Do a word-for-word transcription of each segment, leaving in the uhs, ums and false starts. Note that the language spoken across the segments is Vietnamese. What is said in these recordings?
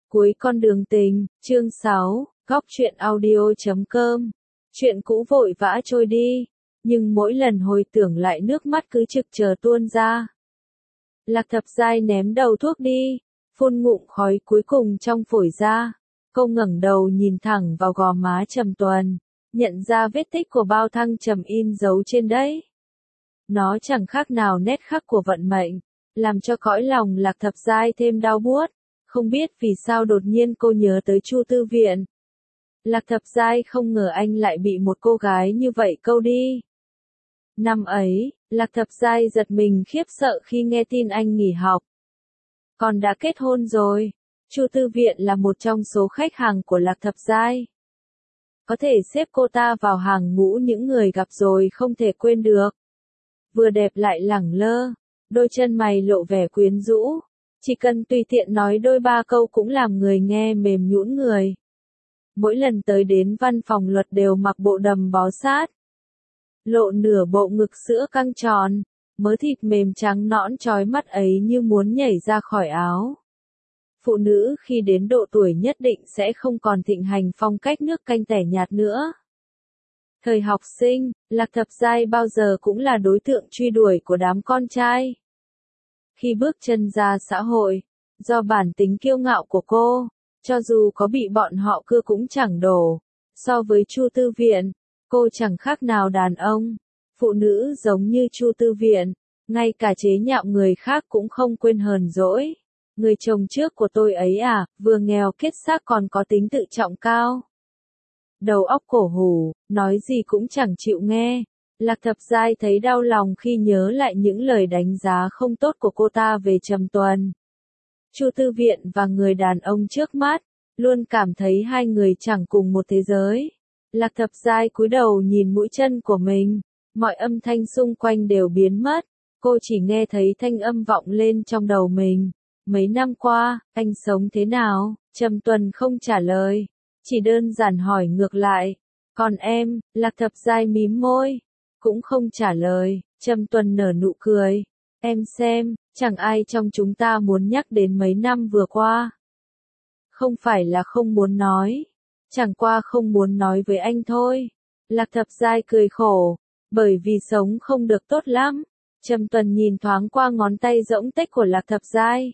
Cuối con đường tình, chương sáu, góc truyện audio chấm com. Chuyện cũ vội vã trôi đi, nhưng mỗi lần hồi tưởng lại nước mắt cứ trực chờ tuôn ra. Lạc Thập Giai ném đầu thuốc đi, phun ngụm khói cuối cùng trong phổi ra. Cô ngẩng đầu nhìn thẳng vào gò má Trầm Tuần, nhận ra vết tích của bao thăng trầm in dấu trên đấy. Nó chẳng khác nào nét khắc của vận mệnh, làm cho cõi lòng Lạc Thập Giai thêm đau buốt. Không biết vì sao đột nhiên cô nhớ tới Chu Tư Viện. Lạc Thập Giai không ngờ anh lại bị một cô gái như vậy câu đi. Năm ấy, Lạc Thập Giai giật mình khiếp sợ khi nghe tin anh nghỉ học. Còn đã kết hôn rồi. Chu Tư Viện là một trong số khách hàng của Lạc Thập Giai. Có thể xếp cô ta vào hàng ngũ những người gặp rồi không thể quên được. Vừa đẹp lại lẳng lơ, đôi chân mày lộ vẻ quyến rũ. Chỉ cần tùy tiện nói đôi ba câu cũng làm người nghe mềm nhũn người. Mỗi lần tới đến văn phòng luật đều mặc bộ đầm bó sát. Lộ nửa bộ ngực sữa căng tròn, mớ thịt mềm trắng nõn chói mắt ấy như muốn nhảy ra khỏi áo. Phụ nữ khi đến độ tuổi nhất định sẽ không còn thịnh hành phong cách nước canh tẻ nhạt nữa. Thời học sinh, Lạc Thập Giai bao giờ cũng là đối tượng truy đuổi của đám con trai. Khi bước chân ra xã hội, do bản tính kiêu ngạo của cô, cho dù có bị bọn họ cưa cũng chẳng đổ. So với Chu Tư Viện, cô chẳng khác nào đàn ông. Phụ nữ giống như Chu Tư Viện, ngay cả chế nhạo người khác cũng không quên hờn dỗi. Người chồng trước của tôi ấy à, vừa nghèo kết xác còn có tính tự trọng cao. Đầu óc cổ hủ, nói gì cũng chẳng chịu nghe. Lạc Thập Giai thấy đau lòng khi nhớ lại những lời đánh giá không tốt của cô ta về Trầm Tuần. Chu Tư Viện và người đàn ông trước mắt, luôn cảm thấy hai người chẳng cùng một thế giới. Lạc Thập Giai cúi đầu nhìn mũi chân của mình, mọi âm thanh xung quanh đều biến mất, cô chỉ nghe thấy thanh âm vọng lên trong đầu mình. Mấy năm qua, anh sống thế nào? Trầm Tuần không trả lời, chỉ đơn giản hỏi ngược lại. Còn em, Lạc Thập Giai mím môi, cũng không trả lời. Trầm Tuần nở nụ cười. Em xem, chẳng ai trong chúng ta muốn nhắc đến mấy năm vừa qua. Không phải là không muốn nói, chẳng qua không muốn nói với anh thôi. Lạc Thập Giai cười khổ, bởi vì sống không được tốt lắm. Trầm Tuần nhìn thoáng qua ngón tay rỗng tếch của Lạc Thập Giai.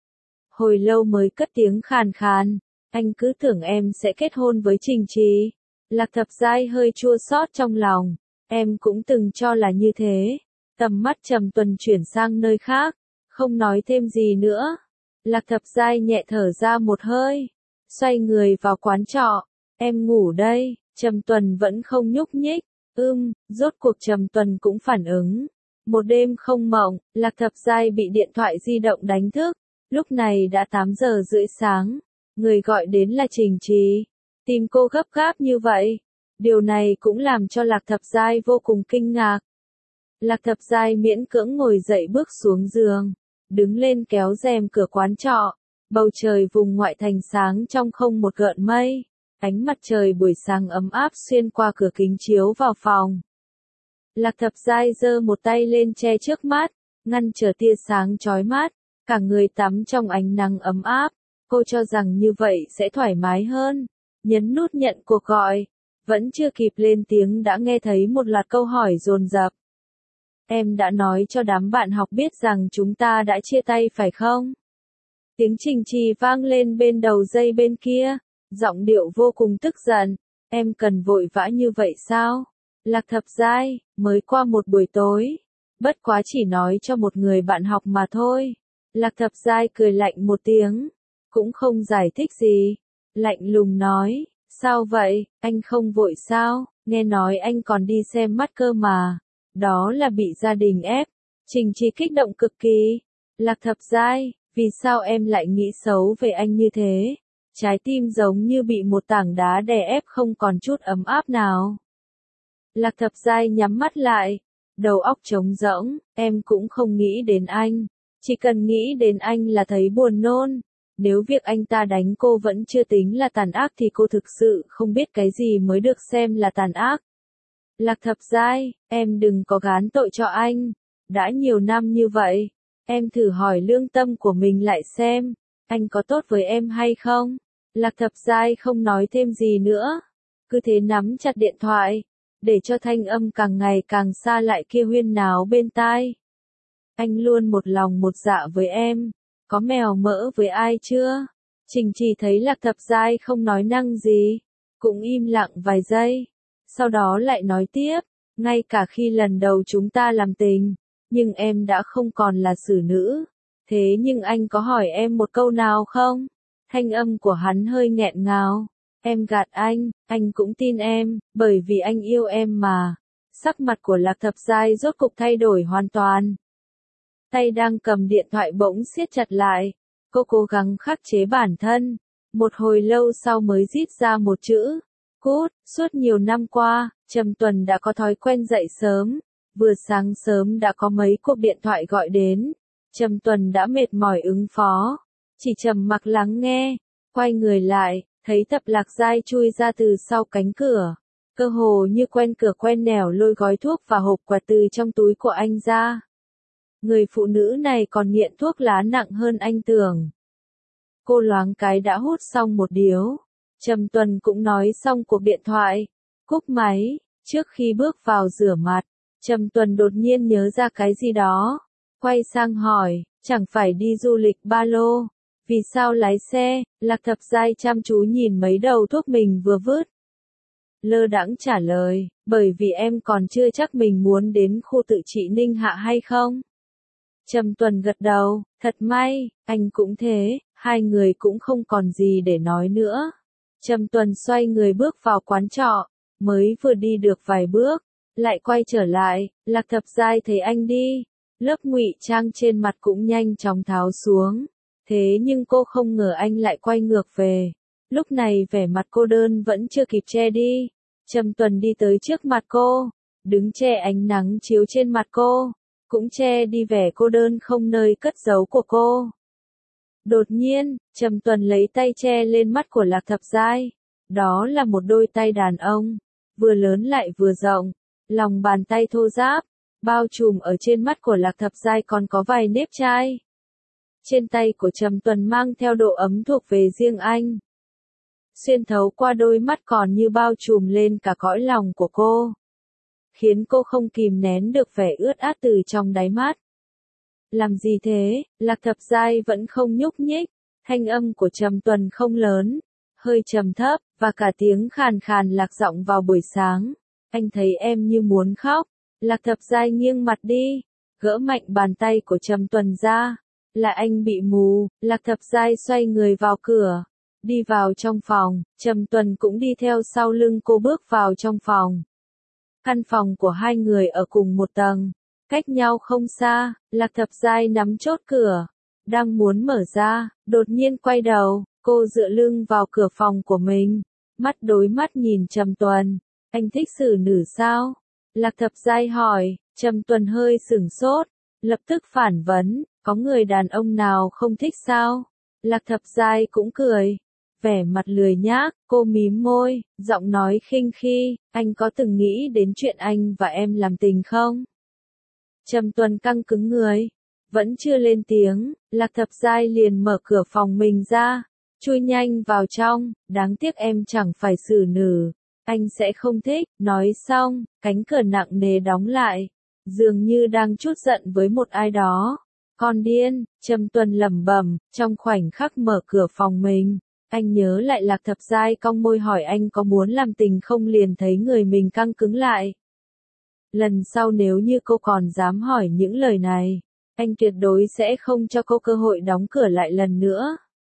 Hồi lâu mới cất tiếng khàn khàn, anh cứ tưởng em sẽ kết hôn với Trình Trì. Lạc Thập Giai hơi chua xót trong lòng, em cũng từng cho là như thế. Tầm mắt Trầm Tuần chuyển sang nơi khác, không nói thêm gì nữa. Lạc Thập Giai nhẹ thở ra một hơi, xoay người vào quán trọ. Em ngủ đây. Trầm Tuần vẫn không nhúc nhích. Ưm, rốt cuộc Trầm Tuần cũng phản ứng. Một đêm không mộng, Lạc Thập Giai bị điện thoại di động đánh thức. Lúc này đã tám giờ rưỡi sáng. Người gọi đến là Trình Trì. Tìm cô gấp gáp như vậy. Điều này cũng làm cho Lạc Thập Giai vô cùng kinh ngạc. Lạc Thập Giai miễn cưỡng ngồi dậy bước xuống giường, đứng lên kéo rèm cửa quán trọ. Bầu trời vùng ngoại thành sáng trong không một gợn mây. Ánh mặt trời buổi sáng ấm áp xuyên qua cửa kính chiếu vào phòng. Lạc Thập Giai giơ một tay lên che trước mắt, ngăn trở tia sáng chói mắt. Cả người tắm trong ánh nắng ấm áp. Cô cho rằng như vậy sẽ thoải mái hơn. Nhấn nút nhận cuộc gọi. Vẫn chưa kịp lên tiếng đã nghe thấy một loạt câu hỏi dồn dập. Em đã nói cho đám bạn học biết rằng chúng ta đã chia tay phải không? Tiếng Trình Trì vang lên bên đầu dây bên kia, giọng điệu vô cùng tức giận. Em cần vội vã như vậy sao? Lạc Thập Giai, mới qua một buổi tối. Bất quá chỉ nói cho một người bạn học mà thôi. Lạc Thập Giai cười lạnh một tiếng, cũng không giải thích gì. Lạnh lùng nói, sao vậy, anh không vội sao? Nghe nói anh còn đi xem mắt cơ mà. Đó là bị gia đình ép. Trình Trì kích động cực kỳ. Lạc Thập Giai, vì sao em lại nghĩ xấu về anh như thế? Trái tim giống như bị một tảng đá đè ép không còn chút ấm áp nào. Lạc Thập Giai nhắm mắt lại, đầu óc trống rỗng. Em cũng không nghĩ đến anh. Chỉ cần nghĩ đến anh là thấy buồn nôn. Nếu việc anh ta đánh cô vẫn chưa tính là tàn ác thì cô thực sự không biết cái gì mới được xem là tàn ác. Lạc Thập Giai, em đừng có gán tội cho anh. Đã nhiều năm như vậy, em thử hỏi lương tâm của mình lại xem. anh có tốt với em hay không? Lạc Thập Giai không nói thêm gì nữa, cứ thế nắm chặt điện thoại, để cho thanh âm càng ngày càng xa lại kia huyên náo bên tai. Anh luôn một lòng một dạ với em, có mèo mỡ với ai chưa? Trình Trì thấy Lạc Thập Giai không nói năng gì, cũng im lặng vài giây, sau đó lại nói tiếp, ngay cả khi lần đầu chúng ta làm tình, nhưng em đã không còn là xử nữ, thế nhưng anh có hỏi em một câu nào không? Thanh âm của hắn hơi nghẹn ngào, em gạt anh, anh cũng tin em, bởi vì anh yêu em mà. Sắc mặt của Lạc Thập Giai rốt cục thay đổi hoàn toàn. Tay đang cầm điện thoại bỗng siết chặt lại, cô cố gắng khắc chế bản thân, một hồi lâu sau mới rít ra một chữ, cút. Suốt nhiều năm qua, Trầm Tuần đã có thói quen dậy sớm, vừa sáng sớm đã có mấy cuộc điện thoại gọi đến, Trầm Tuần đã mệt mỏi ứng phó, chỉ trầm mặc lắng nghe, quay người lại, thấy Tập Lạc Giai chui ra từ sau cánh cửa, cơ hồ như quen cửa quen nẻo lôi gói thuốc và hộp quà từ trong túi của anh ra. Người phụ nữ này còn nghiện thuốc lá nặng hơn anh tưởng. Cô loáng cái đã hút xong một điếu. Trầm Tuần cũng nói xong cuộc điện thoại, cúp máy. Trước khi bước vào rửa mặt, Trầm Tuần đột nhiên nhớ ra cái gì đó, quay sang hỏi, chẳng phải đi du lịch ba lô, vì sao lái xe? Lạc Thập Giai chăm chú nhìn mấy đầu thuốc mình vừa vứt, lơ đãng trả lời, bởi vì em còn chưa chắc mình muốn đến khu tự trị Ninh Hạ hay không. Trầm Tuần gật đầu, thật may, anh cũng thế, hai người cũng không còn gì để nói nữa. Trầm Tuần xoay người bước vào quán trọ, mới vừa đi được vài bước, lại quay trở lại, Lạc Thập Giai thấy anh đi, lớp ngụy trang trên mặt cũng nhanh chóng tháo xuống, thế nhưng cô không ngờ anh lại quay ngược về. Lúc này vẻ mặt cô đơn vẫn chưa kịp che đi, Trầm Tuần đi tới trước mặt cô, đứng che ánh nắng chiếu trên mặt cô, cũng che đi vẻ cô đơn không nơi cất giấu của cô. Đột nhiên, Trầm Tuần lấy tay che lên mắt của Lạc Thập Giai, đó là một đôi tay đàn ông, vừa lớn lại vừa rộng, lòng bàn tay thô ráp, bao trùm ở trên mắt của Lạc Thập Giai còn có vài nếp chai. Trên tay của Trầm Tuần mang theo độ ấm thuộc về riêng anh. Xuyên thấu qua đôi mắt còn như bao trùm lên cả cõi lòng của cô, khiến cô không kìm nén được vẻ ướt át từ trong đáy mắt. Làm gì thế? Lạc Thập Giai vẫn không nhúc nhích, thanh âm của Trầm Tuần không lớn, hơi trầm thấp, và cả tiếng khàn khàn lạc giọng vào buổi sáng. Anh thấy em như muốn khóc. Lạc Thập Giai nghiêng mặt đi, gỡ mạnh bàn tay của Trầm Tuần ra. Là anh bị mù. Lạc Thập Giai xoay người vào cửa, đi vào trong phòng, Trầm Tuần cũng đi theo sau lưng cô bước vào trong phòng. Căn phòng của hai người ở cùng một tầng, cách nhau không xa. Lạc Thập Giai nắm chốt cửa, đang muốn mở ra, đột nhiên quay đầu, cô dựa lưng vào cửa phòng của mình, mắt đối mắt nhìn Trầm Tuần. Anh thích xử nữ sao? Lạc Thập Giai hỏi. Trầm Tuần hơi sửng sốt, lập tức phản vấn, có người đàn ông nào không thích sao? Lạc Thập Giai cũng cười, vẻ mặt lười nhác, cô mím môi, giọng nói khinh khi, anh có từng nghĩ đến chuyện anh và em làm tình không? Trầm Tuần căng cứng người, vẫn chưa lên tiếng, Lạc Thập Giai liền mở cửa phòng mình ra, chui nhanh vào trong, đáng tiếc em chẳng phải xử nữ, anh sẽ không thích. Nói xong, cánh cửa nặng nề đóng lại, dường như đang trút giận với một ai đó. Con điên, Trầm Tuần lẩm bẩm, trong khoảnh khắc mở cửa phòng mình, anh nhớ lại Lạc Thập Giai cong môi hỏi anh có muốn làm tình không, liền thấy người mình căng cứng lại. Lần sau nếu như cô còn dám hỏi những lời này, anh tuyệt đối sẽ không cho cô cơ hội đóng cửa lại lần nữa.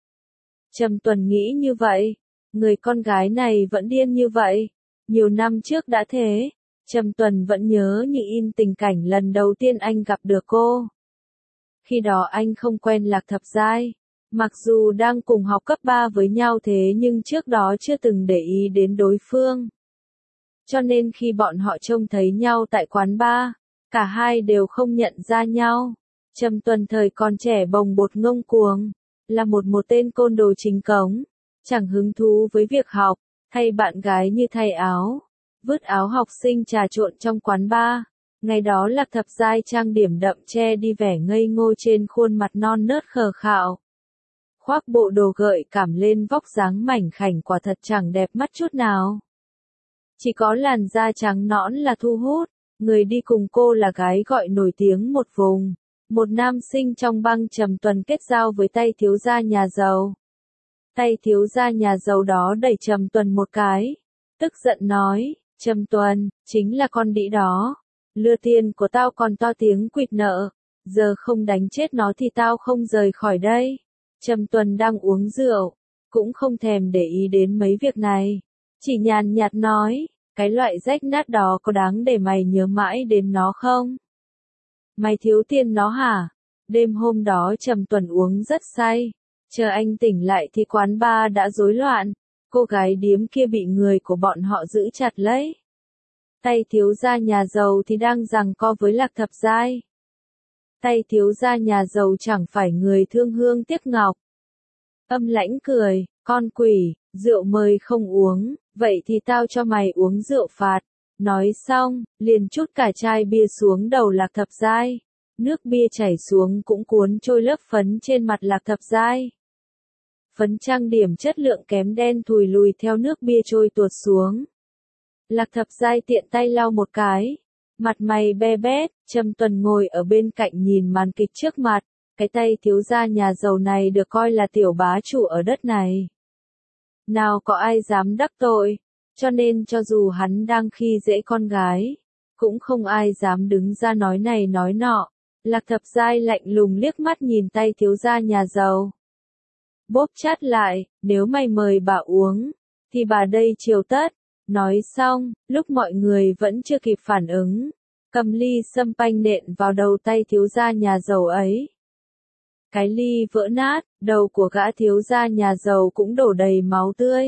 Trầm Tuần nghĩ như vậy, người con gái này vẫn điên như vậy, nhiều năm trước đã thế. Trầm Tuần vẫn nhớ như in tình cảnh lần đầu tiên anh gặp được cô. Khi đó anh không quen Lạc Thập Giai, mặc dù đang cùng học cấp ba với nhau thế nhưng trước đó chưa từng để ý đến đối phương. Cho nên khi bọn họ trông thấy nhau tại quán bar, cả hai đều không nhận ra nhau. Trầm Tuần thời còn trẻ bồng bột ngông cuồng, là một một tên côn đồ chính cống, chẳng hứng thú với việc học, thay bạn gái như thay áo, vứt áo học sinh trà trộn trong quán bar. Ngày đó Lạc Thập Giai trang điểm đậm che đi vẻ ngây ngô trên khuôn mặt non nớt khờ khạo. khoác bộ đồ gợi cảm lên vóc dáng mảnh khảnh quả thật chẳng đẹp mắt chút nào. Chỉ có làn da trắng nõn là thu hút, người đi cùng cô là gái gọi nổi tiếng một vùng, một nam sinh trong băng Trầm Tuần kết giao với tay thiếu gia nhà giàu. Tay thiếu gia nhà giàu đó đẩy Trầm Tuần một cái, tức giận nói, Trầm Tuần, chính là con đĩ đó, lừa tiền của tao còn to tiếng quỵt nợ, giờ không đánh chết nó thì tao không rời khỏi đây. Trầm Tuần đang uống rượu, cũng không thèm để ý đến mấy việc này, chỉ nhàn nhạt nói, cái loại rách nát đó có đáng để mày nhớ mãi đến nó không? Mày thiếu tiền nó hả? Đêm hôm đó Trầm Tuần uống rất say, chờ anh tỉnh lại thì quán bar đã rối loạn, cô gái điếm kia bị người của bọn họ giữ chặt lấy. Tay thiếu gia nhà giàu thì đang giằng co với Lạc Thập Giai. Tay thiếu gia nhà giàu chẳng phải người thương hương tiếc ngọc. Âm lãnh cười, con quỷ, rượu mời không uống, vậy thì tao cho mày uống rượu phạt. Nói xong, liền trút cả chai bia xuống đầu Lạc Thập Giai. Nước bia chảy xuống cũng cuốn trôi lớp phấn trên mặt Lạc Thập Giai. Phấn trang điểm chất lượng kém đen thùi lùi theo nước bia trôi tuột xuống. Lạc Thập Giai tiện tay lau một cái, mặt mày be bét, Trầm Tuần ngồi ở bên cạnh nhìn màn kịch trước mặt, cái tay thiếu gia nhà giàu này được coi là tiểu bá chủ ở đất này. Nào có ai dám đắc tội, cho nên cho dù hắn đang khi dễ con gái, cũng không ai dám đứng ra nói này nói nọ. Lạc Thập Giai lạnh lùng liếc mắt nhìn tay thiếu gia nhà giàu. Bóp chát lại, nếu mày mời bà uống, thì bà đây chiều tất. Nói xong, lúc mọi người vẫn chưa kịp phản ứng, cầm ly sâm panh nện vào đầu tay thiếu gia nhà giàu ấy. Cái ly vỡ nát, đầu của gã thiếu gia nhà giàu cũng đổ đầy máu tươi.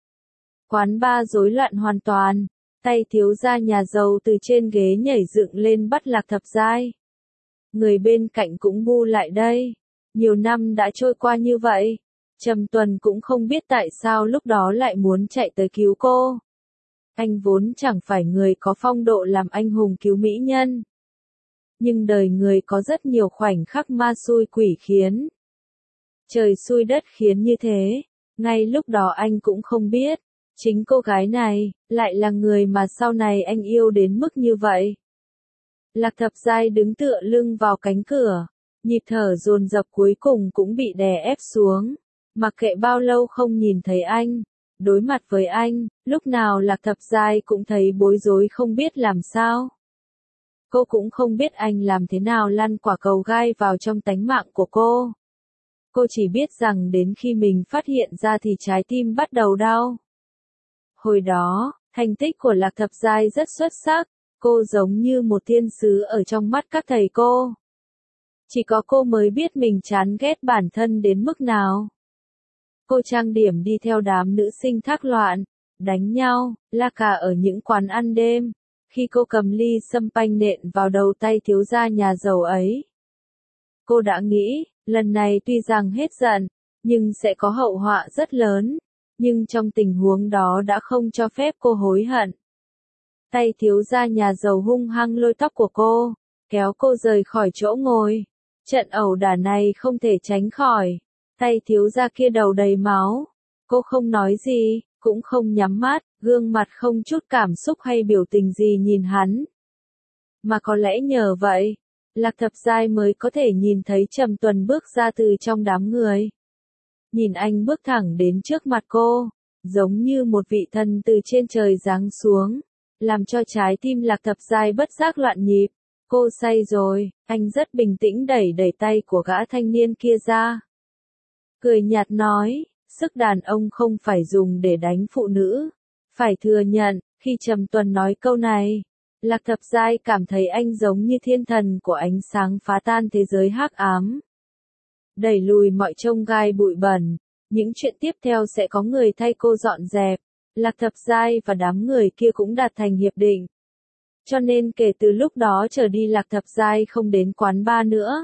Quán bar rối loạn hoàn toàn, tay thiếu gia nhà giàu từ trên ghế nhảy dựng lên bắt Lạc Thập Giai. Người bên cạnh cũng bu lại đây. Nhiều năm đã trôi qua như vậy, Trầm Tuần cũng không biết tại sao lúc đó lại muốn chạy tới cứu cô. Anh vốn chẳng phải người có phong độ làm anh hùng cứu mỹ nhân. Nhưng đời người có rất nhiều khoảnh khắc ma xui quỷ khiến. Trời xui đất khiến như thế, ngay lúc đó anh cũng không biết, chính cô gái này, lại là người mà sau này anh yêu đến mức như vậy. Lạc Thập Giai đứng tựa lưng vào cánh cửa, nhịp thở dồn dập cuối cùng cũng bị đè ép xuống, mặc kệ bao lâu không nhìn thấy anh. Đối mặt với anh, lúc nào Lạc Thập Giai cũng thấy bối rối không biết làm sao. Cô cũng không biết anh làm thế nào lăn quả cầu gai vào trong tánh mạng của cô. Cô chỉ biết rằng đến khi mình phát hiện ra thì trái tim bắt đầu đau. Hồi đó, thành tích của Lạc Thập Giai rất xuất sắc, cô giống như một thiên sứ ở trong mắt các thầy cô. Chỉ có cô mới biết mình chán ghét bản thân đến mức nào. Cô trang điểm đi theo đám nữ sinh thác loạn, đánh nhau, la cà ở những quán ăn đêm, khi cô cầm ly sâm panh nện vào đầu tay thiếu gia nhà giàu ấy. Cô đã nghĩ, lần này tuy rằng hết giận, nhưng sẽ có hậu họa rất lớn, nhưng trong tình huống đó đã không cho phép cô hối hận. Tay thiếu gia nhà giàu hung hăng lôi tóc của cô, kéo cô rời khỏi chỗ ngồi. Trận ẩu đả này không thể tránh khỏi. Tay thiếu gia kia đầu đầy máu. Cô không nói gì, cũng không nhắm mắt, gương mặt không chút cảm xúc hay biểu tình gì nhìn hắn. Mà có lẽ nhờ vậy, Lạc Thập Giai mới có thể nhìn thấy Trầm Tuần bước ra từ trong đám người. Nhìn anh bước thẳng đến trước mặt cô, giống như một vị thần từ trên trời giáng xuống, làm cho trái tim Lạc Thập Giai bất giác loạn nhịp. Cô say rồi, anh rất bình tĩnh đẩy đẩy tay của gã thanh niên kia ra. Cười nhạt nói, sức đàn ông không phải dùng để đánh phụ nữ. Phải thừa nhận, khi Trầm Tuần nói câu này, Lạc Thập Giai cảm thấy anh giống như thiên thần của ánh sáng phá tan thế giới hắc ám. Đẩy lùi mọi chông gai bụi bẩn, những chuyện tiếp theo sẽ có người thay cô dọn dẹp. Lạc Thập Giai và đám người kia cũng đạt thành hiệp định. Cho nên kể từ lúc đó trở đi Lạc Thập Giai không đến quán bar nữa.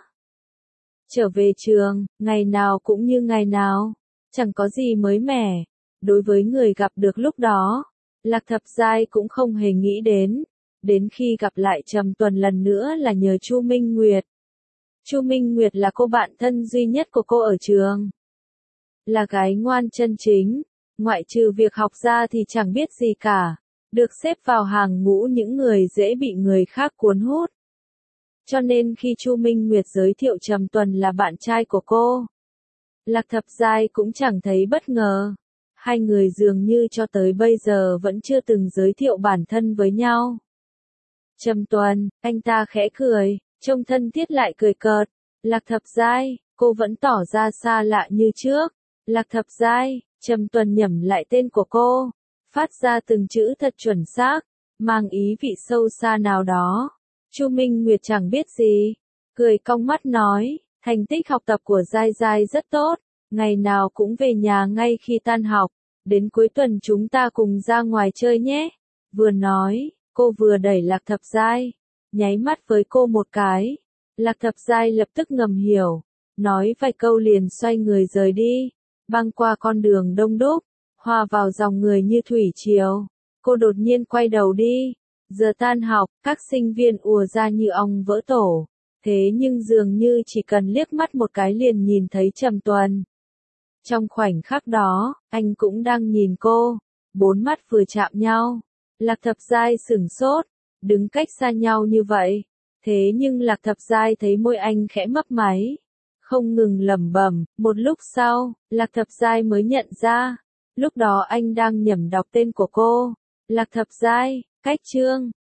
Trở về trường, ngày nào cũng như ngày nào, chẳng có gì mới mẻ. Đối với người gặp được lúc đó, Lạc Thập Giai cũng không hề nghĩ đến. Đến khi gặp lại Trầm Tuần lần nữa là nhờ Chu Minh Nguyệt. Chu Minh Nguyệt là cô bạn thân duy nhất của cô ở trường. là gái ngoan chân chính, ngoại trừ việc học ra thì chẳng biết gì cả, được xếp vào hàng ngũ những người dễ bị người khác cuốn hút. Cho nên khi Chu Minh Nguyệt giới thiệu Trầm Tuần là bạn trai của cô, Lạc Thập Giai cũng chẳng thấy bất ngờ. Hai người dường như cho tới bây giờ vẫn chưa từng giới thiệu bản thân với nhau. Trầm Tuần, anh ta khẽ cười, trông thân thiết lại cười cợt. Lạc Thập Giai, cô vẫn tỏ ra xa lạ như trước. Lạc Thập Giai, Trầm Tuần nhẩm lại tên của cô, phát ra từng chữ thật chuẩn xác, mang ý vị sâu xa nào đó. Chu Minh Nguyệt chẳng biết gì, cười cong mắt nói, thành tích học tập của Giai Giai rất tốt, ngày nào cũng về nhà ngay khi tan học, đến cuối tuần chúng ta cùng ra ngoài chơi nhé. Vừa nói, cô vừa đẩy Lạc Thập Giai, nháy mắt với cô một cái. Lạc Thập Giai lập tức ngầm hiểu, nói vài câu liền xoay người rời đi, băng qua con đường đông đúc, hòa vào dòng người như thủy triều. Cô đột nhiên quay đầu đi. Giờ tan học, các sinh viên ùa ra như ong vỡ tổ. Thế nhưng dường như chỉ cần liếc mắt một cái liền nhìn thấy Trầm Tuần. Trong khoảnh khắc đó, anh cũng đang nhìn cô. Bốn mắt vừa chạm nhau. Lạc Thập Giai sửng sốt, đứng cách xa nhau như vậy. Thế nhưng Lạc Thập Giai thấy môi anh khẽ mấp máy, không ngừng lẩm bẩm. Một lúc sau, Lạc Thập Giai mới nhận ra, lúc đó anh đang nhẩm đọc tên của cô. Lạc Thập Giai, cách chương